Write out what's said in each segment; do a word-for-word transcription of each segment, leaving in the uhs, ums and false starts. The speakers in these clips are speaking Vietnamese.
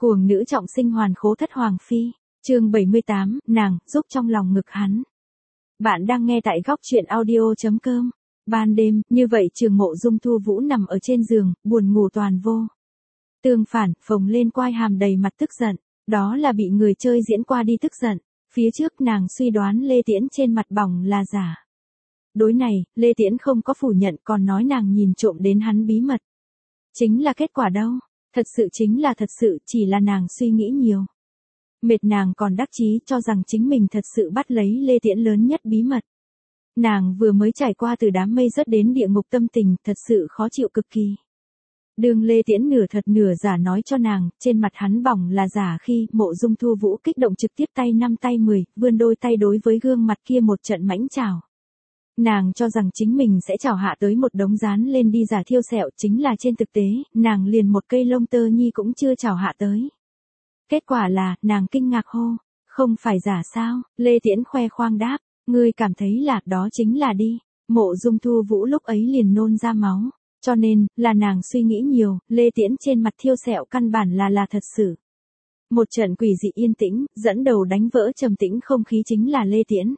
Cuồng nữ trọng sinh hoàn khố thất hoàng phi, chương bảy mươi tám, nàng, giúp trong lòng ngực hắn. Bạn đang nghe tại góc truyện audio.com. Ban đêm, như vậy Trường Mộ Dung Thu Vũ nằm ở trên giường, buồn ngủ toàn vô. Tương phản, phồng lên quai hàm đầy mặt tức giận, đó là bị người chơi diễn qua đi tức giận. Phía trước nàng suy đoán Lê Tiễn trên mặt bỏng là giả. Đối này, Lê Tiễn không có phủ nhận còn nói nàng nhìn trộm đến hắn bí mật. Chính là kết quả đâu? Thật sự chính là thật sự, chỉ là nàng suy nghĩ nhiều. Mệt nàng còn đắc chí cho rằng chính mình thật sự bắt lấy Lê Tiễn lớn nhất bí mật. Nàng vừa mới trải qua từ đám mây rớt đến địa ngục tâm tình thật sự khó chịu cực kỳ. Đường Lê Tiễn nửa thật nửa giả nói cho nàng, trên mặt hắn bỏng là giả khi Mộ Dung Thu Vũ kích động trực tiếp tay năm tay mười, vươn đôi tay đối với gương mặt kia một trận mãnh chảo. Nàng cho rằng chính mình sẽ chảo hạ tới một đống dán lên đi giả thiêu sẹo, chính là trên thực tế, nàng liền một cây lông tơ nhi cũng chưa chảo hạ tới. Kết quả là, nàng kinh ngạc hô, không phải giả sao? Lê Tiễn khoe khoang đáp, ngươi cảm thấy là, đó chính là đi. Mộ Dung Thu Vũ lúc ấy liền nôn ra máu, cho nên, là nàng suy nghĩ nhiều, Lê Tiễn trên mặt thiêu sẹo căn bản là là thật sự. Một trận quỷ dị yên tĩnh, dẫn đầu đánh vỡ trầm tĩnh không khí chính là Lê Tiễn.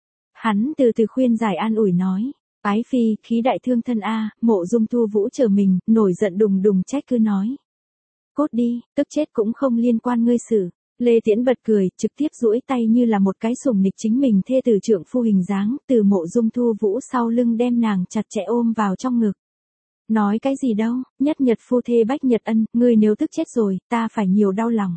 Hắn từ từ khuyên giải an ủi nói, ái phi, khí đại thương thân a. Mộ Dung Thu Vũ chờ mình, nổi giận đùng đùng trách cứ nói. Cốt đi, tức chết cũng không liên quan ngươi xử. Lê Tiễn bật cười, trực tiếp duỗi tay như là một cái sủng nịch chính mình thê tử trượng phu hình dáng, từ Mộ Dung Thu Vũ sau lưng đem nàng chặt chẽ ôm vào trong ngực. Nói cái gì đâu, nhất nhật phu thê bách nhật ân, ngươi nếu tức chết rồi, ta phải nhiều đau lòng.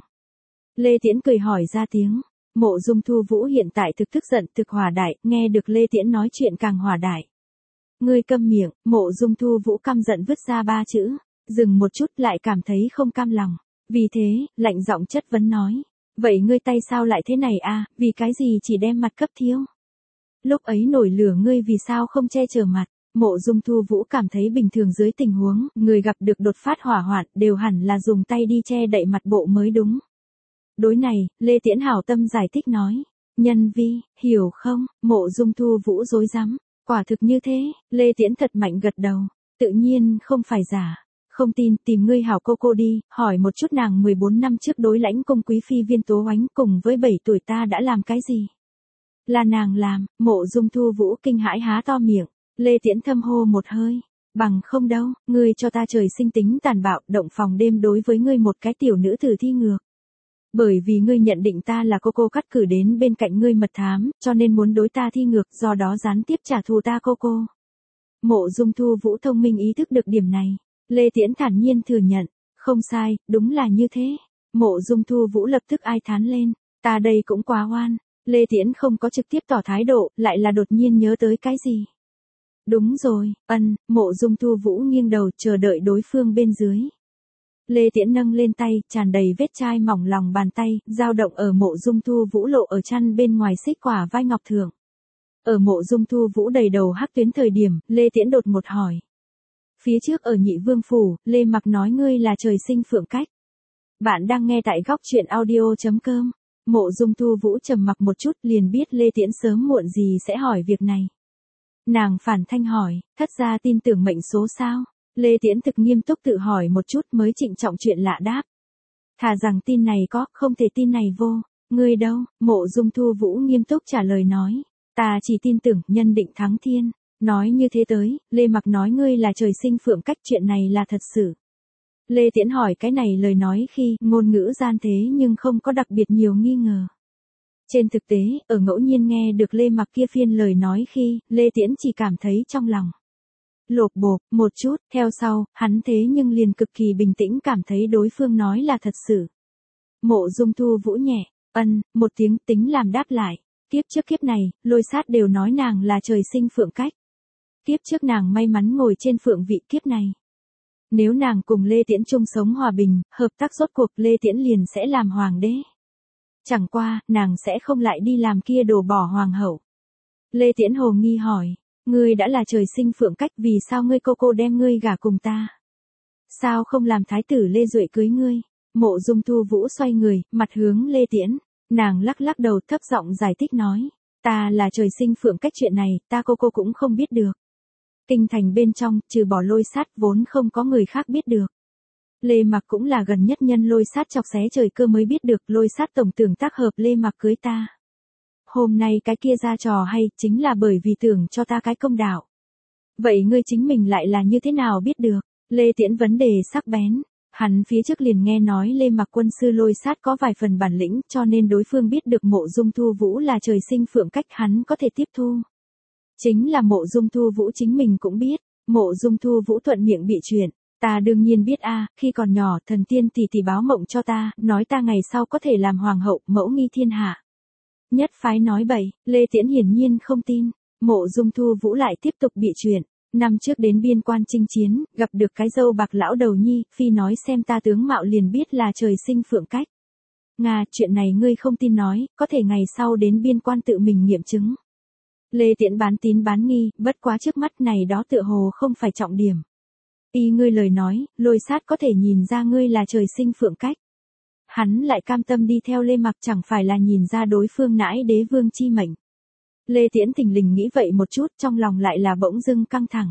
Lê Tiễn cười hỏi ra tiếng. Mộ Dung Thu Vũ hiện tại thực tức giận thực hỏa đại, nghe được Lê Tiễn nói chuyện càng hỏa đại. Ngươi câm miệng, Mộ Dung Thu Vũ căm giận vứt ra ba chữ, dừng một chút lại cảm thấy không cam lòng. Vì thế, lạnh giọng chất vấn nói, vậy ngươi tay sao lại thế này a? Vì cái gì chỉ đem mặt cấp thiếu? Lúc ấy nổi lửa ngươi vì sao không che chở mặt? Mộ Dung Thu Vũ cảm thấy bình thường dưới tình huống, người gặp được đột phát hỏa hoạn đều hẳn là dùng tay đi che đậy mặt bộ mới đúng. Đối này, Lê Tiễn hảo tâm giải thích nói, nhân vi, hiểu không? Mộ Dung Thu Vũ rối rắm, quả thực như thế. Lê Tiễn thật mạnh gật đầu, tự nhiên không phải giả. Không tin, tìm ngươi hảo cô cô đi, hỏi một chút nàng mười bốn năm trước đối lãnh công quý phi Viên Tố Oánh cùng với bảy tuổi ta đã làm cái gì? Là nàng làm. Mộ Dung Thu Vũ kinh hãi há to miệng. Lê Tiễn thâm hô một hơi, bằng không đâu, ngươi cho ta trời sinh tính tàn bạo, động phòng đêm đối với ngươi một cái tiểu nữ tử thi ngược. Bởi vì ngươi nhận định ta là cô cô cắt cử đến bên cạnh ngươi mật thám, cho nên muốn đối ta thi ngược, do đó gián tiếp trả thù ta cô cô. Mộ Dung Thu Vũ thông minh ý thức được điểm này. Lê Tiễn thản nhiên thừa nhận, không sai, đúng là như thế. Mộ Dung Thu Vũ lập tức ai thán lên, ta đây cũng quá oan. Lê Tiễn không có trực tiếp tỏ thái độ, lại là đột nhiên nhớ tới cái gì. Đúng rồi, ân. Mộ Dung Thu Vũ nghiêng đầu chờ đợi đối phương bên dưới. Lê Tiễn nâng lên tay, tràn đầy vết chai mỏng lòng bàn tay, dao động ở Mộ Dung Thu Vũ lộ ở chăn bên ngoài xích quả vai ngọc thượng. Ở Mộ Dung Thu Vũ đầy đầu hắc tuyến thời điểm, Lê Tiễn đột một hỏi. Phía trước ở Nhị Vương Phủ, Lê Mặc nói ngươi là trời sinh phượng cách. Bạn đang nghe tại góc truyện audio.com. Mộ Dung Thu Vũ trầm mặc một chút liền biết Lê Tiễn sớm muộn gì sẽ hỏi việc này. Nàng phản thanh hỏi, thất gia tin tưởng mệnh số sao? Lê Tiễn thực nghiêm túc tự hỏi một chút mới trịnh trọng chuyện lạ đáp. Thà rằng tin này có, không thể tin này vô. Ngươi đâu? Mộ Dung Thu Vũ nghiêm túc trả lời nói. Ta chỉ tin tưởng nhân định thắng thiên. Nói như thế tới, Lê Mặc nói ngươi là trời sinh phượng cách, chuyện này là thật sự. Lê Tiễn hỏi cái này lời nói khi ngôn ngữ gian thế nhưng không có đặc biệt nhiều nghi ngờ. Trên thực tế, ở ngẫu nhiên nghe được Lê Mặc kia phiên lời nói khi, Lê Tiễn chỉ cảm thấy trong lòng lột bột, một chút, theo sau, hắn thế nhưng liền cực kỳ bình tĩnh cảm thấy đối phương nói là thật sự. Mộ Dung Thu Vũ nhẹ, ân, một tiếng tính làm đáp lại. Kiếp trước kiếp này, Lôi Sát đều nói nàng là trời sinh phượng cách. Kiếp trước nàng may mắn ngồi trên phượng vị, kiếp này. Nếu nàng cùng Lê Tiễn chung sống hòa bình, hợp tác rốt cuộc Lê Tiễn liền sẽ làm hoàng đế. Chẳng qua, nàng sẽ không lại đi làm kia đổ bỏ hoàng hậu. Lê Tiễn hồ nghi hỏi, ngươi đã là trời sinh phượng cách vì sao ngươi cô cô đem ngươi gả cùng ta? Sao không làm thái tử Lê Duệ cưới ngươi? Mộ Dung Thu Vũ xoay người, mặt hướng Lê Tiễn. Nàng lắc lắc đầu thấp giọng giải thích nói, ta là trời sinh phượng cách chuyện này, ta cô cô cũng không biết được. Kinh thành bên trong, trừ bỏ Lôi Sát vốn không có người khác biết được. Lê Mặc cũng là gần nhất nhân Lôi Sát chọc xé trời cơ mới biết được Lôi Sát tổng tưởng tác hợp Lê Mặc cưới ta. Hôm nay cái kia ra trò hay chính là bởi vì tưởng cho ta cái công đạo. Vậy ngươi chính mình lại là như thế nào biết được? Lê Tiễn vấn đề sắc bén. Hắn phía trước liền nghe nói Lê Mặc quân sư Lôi Sát có vài phần bản lĩnh cho nên đối phương biết được Mộ Dung Thu Vũ là trời sinh phượng cách hắn có thể tiếp thu. Chính là Mộ Dung Thu Vũ chính mình cũng biết, Mộ Dung Thu Vũ thuận miệng bị chuyện. Ta đương nhiên biết a, khi còn nhỏ thần tiên tỷ tỷ báo mộng cho ta, nói ta ngày sau có thể làm hoàng hậu, mẫu nghi thiên hạ. Nhất phái nói bậy, Lê Tiễn hiển nhiên không tin, Mộ Dung Thu Vũ lại tiếp tục bị chuyện. Năm trước đến biên quan chinh chiến, gặp được cái dâu bạc lão đầu nhi, phi nói xem ta tướng mạo liền biết là trời sinh phượng cách. Nga, chuyện này ngươi không tin nói, có thể ngày sau đến biên quan tự mình nghiệm chứng. Lê Tiễn bán tín bán nghi, bất quá trước mắt này đó tựa hồ không phải trọng điểm. Y ngươi lời nói, Lôi Sát có thể nhìn ra ngươi là trời sinh phượng cách. Hắn lại cam tâm đi theo Lê Mặc chẳng phải là nhìn ra đối phương nãi đế vương chi mệnh. Lê Tiễn thình lình nghĩ vậy một chút, trong lòng lại là bỗng dưng căng thẳng.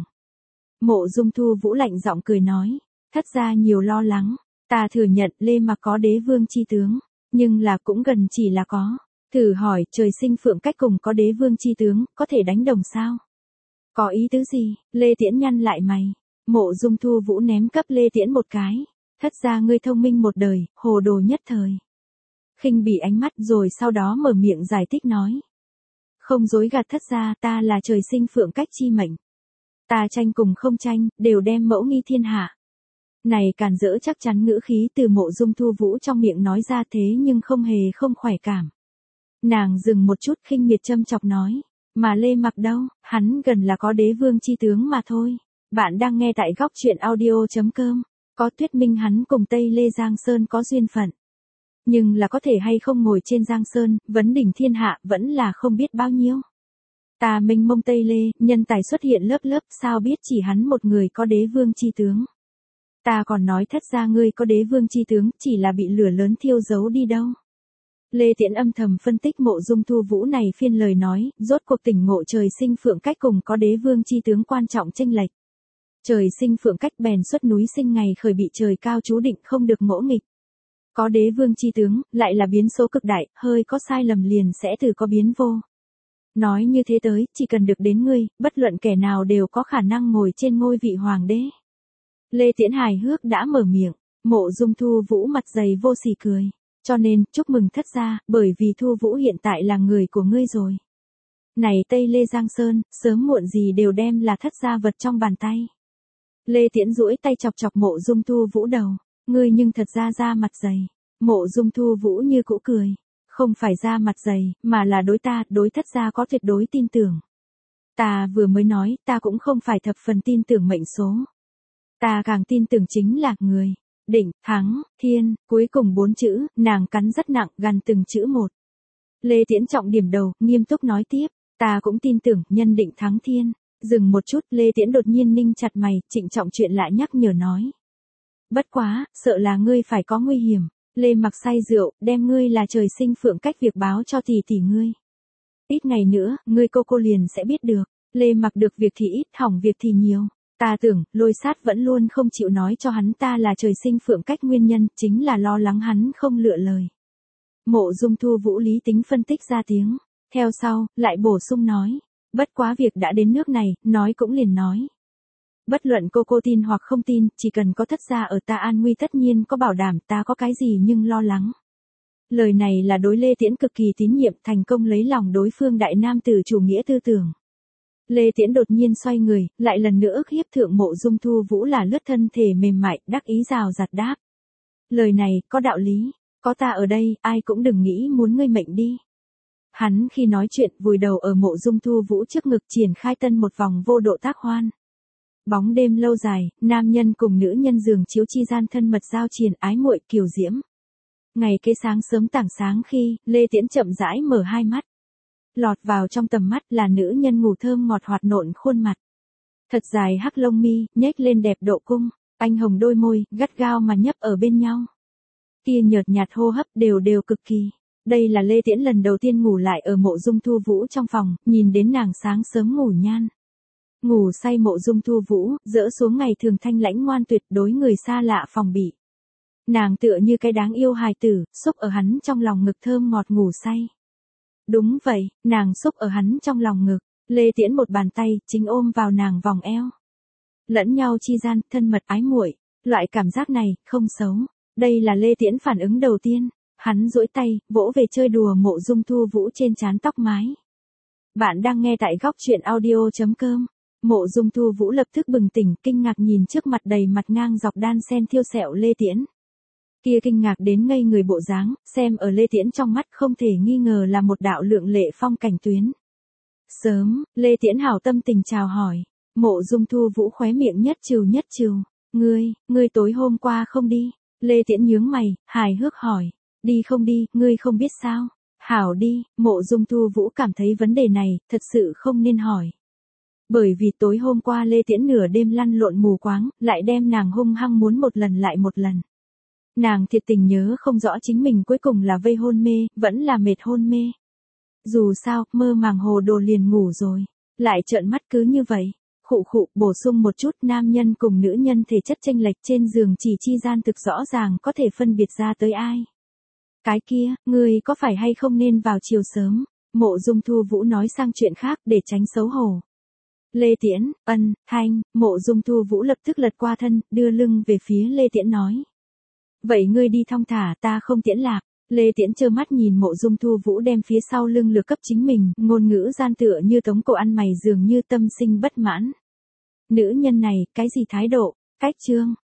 Mộ Dung Thu Vũ lạnh giọng cười nói, thất ra nhiều lo lắng, ta thừa nhận Lê Mặc có đế vương chi tướng, nhưng là cũng gần chỉ là có. Thử hỏi, trời sinh phượng cách cùng có đế vương chi tướng, có thể đánh đồng sao? Có ý tứ gì? Lê Tiễn nhăn lại mày. Mộ Dung Thu Vũ ném cấp Lê Tiễn một cái. Thất ra ngươi thông minh một đời, hồ đồ nhất thời. Khinh bỉ ánh mắt rồi sau đó mở miệng giải thích nói. Không dối gạt thất ra, ta là trời sinh phượng cách chi mệnh. Ta tranh cùng không tranh, đều đem mẫu nghi thiên hạ. Này càn dỡ chắc chắn ngữ khí từ Mộ Dung Thu Vũ trong miệng nói ra thế nhưng không hề không khỏe cảm. Nàng dừng một chút khinh miệt châm chọc nói. Mà Lê Mặc đâu, hắn gần là có đế vương chi tướng mà thôi. Bạn đang nghe tại góc truyện audio.com, có thuyết minh hắn cùng Tây Lê Giang Sơn có duyên phận. Nhưng là có thể hay không ngồi trên Giang Sơn, vấn đỉnh thiên hạ vẫn là không biết bao nhiêu. Ta mênh mông Tây Lê, nhân tài xuất hiện lớp lớp sao biết chỉ hắn một người có đế vương chi tướng. Ta còn nói thất ra ngươi có đế vương chi tướng, chỉ là bị lửa lớn thiêu giấu đi đâu. Lê Tiễn âm thầm phân tích Mộ Dung Thu Vũ này phiên lời nói, rốt cuộc tỉnh ngộ trời sinh phượng cách cùng có đế vương chi tướng quan trọng chênh lệch. Trời sinh phượng cách bèn xuất núi sinh ngày khởi bị trời cao chú định không được ngỗ nghịch. Có đế vương chi tướng, lại là biến số cực đại, hơi có sai lầm liền sẽ từ có biến vô. Nói như thế tới, chỉ cần được đến ngươi, bất luận kẻ nào đều có khả năng ngồi trên ngôi vị hoàng đế. Lê Tiễn hài hước đã mở miệng, Mộ Dung Thu Vũ mặt dày vô sỉ cười. Cho nên, chúc mừng thất gia, bởi vì Thu Vũ hiện tại là người của ngươi rồi. Này Tây Lê Giang Sơn, sớm muộn gì đều đem là thất gia vật trong bàn tay. Lê Tiễn duỗi tay chọc chọc Mộ Dung Thu Vũ đầu, ngươi nhưng thật ra ra mặt dày. Mộ Dung Thu Vũ như cũ cười, không phải ra mặt dày, mà là đối ta, đối thất gia có tuyệt đối tin tưởng. Ta vừa mới nói, ta cũng không phải thập phần tin tưởng mệnh số. Ta càng tin tưởng chính là người. Định, thắng, thiên, cuối cùng bốn chữ, nàng cắn rất nặng, gần từng chữ một. Lê Tiễn trọng điểm đầu, nghiêm túc nói tiếp, ta cũng tin tưởng, nhân định thắng thiên. Dừng một chút, Lê Tiễn đột nhiên ninh chặt mày, trịnh trọng chuyện lại nhắc nhở nói. Bất quá, sợ là ngươi phải có nguy hiểm. Lê Mặc say rượu, đem ngươi là trời sinh phượng cách việc báo cho tỷ tỷ ngươi. Ít ngày nữa, ngươi cô cô liền sẽ biết được. Lê Mặc được việc thì ít, hỏng việc thì nhiều. Ta tưởng, Lôi Sát vẫn luôn không chịu nói cho hắn ta là trời sinh phượng cách nguyên nhân, chính là lo lắng hắn không lựa lời. Mộ Dung Thu Vũ lý tính phân tích ra tiếng, theo sau, lại bổ sung nói, bất quá việc đã đến nước này, nói cũng liền nói. Bất luận cô cô tin hoặc không tin, chỉ cần có thất gia ở ta an nguy tất nhiên có bảo đảm ta có cái gì nhưng lo lắng. Lời này là đối Lê Tiễn cực kỳ tín nhiệm, thành công lấy lòng đối phương đại nam tử chủ nghĩa tư tưởng. Lê Tiễn đột nhiên xoay người, lại lần nữa ức hiếp thượng Mộ Dung Thu Vũ là lướt thân thể mềm mại, đắc ý rào rạt đáp. Lời này, có đạo lý, có ta ở đây, ai cũng đừng nghĩ muốn ngươi mệnh đi. Hắn khi nói chuyện vùi đầu ở Mộ Dung Thu Vũ trước ngực triển khai tân một vòng vô độ tác hoan. Bóng đêm lâu dài, nam nhân cùng nữ nhân giường chiếu chi gian thân mật giao triền ái muội kiều diễm. Ngày kế sáng sớm tảng sáng khi, Lê Tiễn chậm rãi mở hai mắt. Lọt vào trong tầm mắt là nữ nhân ngủ thơm ngọt hoạt nộn khuôn mặt. Thật dài hắc lông mi, nhếch lên đẹp độ cung, anh hồng đôi môi, gắt gao mà nhấp ở bên nhau. Kia nhợt nhạt hô hấp đều đều cực kỳ. Đây là Lê Tiễn lần đầu tiên ngủ lại ở Mộ Dung Thu Vũ trong phòng, nhìn đến nàng sáng sớm ngủ nhan. Ngủ say Mộ Dung Thu Vũ, dỡ xuống ngày thường thanh lãnh ngoan tuyệt đối người xa lạ phòng bị. Nàng tựa như cái đáng yêu hài tử, xúc ở hắn trong lòng ngực thơm ngọt ngủ say. Đúng vậy, nàng xúc ở hắn trong lòng ngực, Lê Tiễn một bàn tay, chính ôm vào nàng vòng eo. Lẫn nhau chi gian, thân mật ái muội, loại cảm giác này, không xấu. Đây là Lê Tiễn phản ứng đầu tiên, hắn duỗi tay, vỗ về chơi đùa Mộ Dung Thu Vũ trên trán tóc mái. Bạn đang nghe tại góc chuyện audio chấm com. Mộ Dung Thu Vũ lập tức bừng tỉnh, kinh ngạc nhìn trước mặt đầy mặt ngang dọc đan sen thiêu sẹo Lê Tiễn. Kia kinh ngạc đến ngây người bộ dáng, xem ở Lê Tiễn trong mắt không thể nghi ngờ là một đạo lượng lệ phong cảnh tuyến. Sớm, Lê Tiễn hảo tâm tình chào hỏi, Mộ Dung Thu Vũ khóe miệng nhất trừ nhất trừ, ngươi, ngươi tối hôm qua không đi, Lê Tiễn nhướng mày, hài hước hỏi, đi không đi, ngươi không biết sao, hảo đi, Mộ Dung Thu Vũ cảm thấy vấn đề này, thật sự không nên hỏi. Bởi vì tối hôm qua Lê Tiễn nửa đêm lăn lộn mù quáng, lại đem nàng hung hăng muốn một lần lại một lần. Nàng thiệt tình nhớ không rõ chính mình cuối cùng là vây hôn mê, vẫn là mệt hôn mê. Dù sao, mơ màng hồ đồ liền ngủ rồi, lại trợn mắt cứ như vậy. Khụ khụ, bổ sung một chút, nam nhân cùng nữ nhân thể chất chênh lệch trên giường chỉ chi gian thực rõ ràng có thể phân biệt ra tới ai. Cái kia, ngươi có phải hay không nên vào chiều sớm, Mộ Dung Thu Vũ nói sang chuyện khác để tránh xấu hổ. Lê Tiễn, ân, thanh, Mộ Dung Thu Vũ lập tức lật qua thân, đưa lưng về phía Lê Tiễn nói. Vậy ngươi đi thong thả, ta không tiễn lạc. Lê Tiễn trơ mắt nhìn Mộ Dung Thu Vũ đem phía sau lưng lược cấp chính mình, ngôn ngữ gian tựa như tống cổ ăn mày dường như tâm sinh bất mãn. Nữ nhân này, cái gì thái độ, cách chương,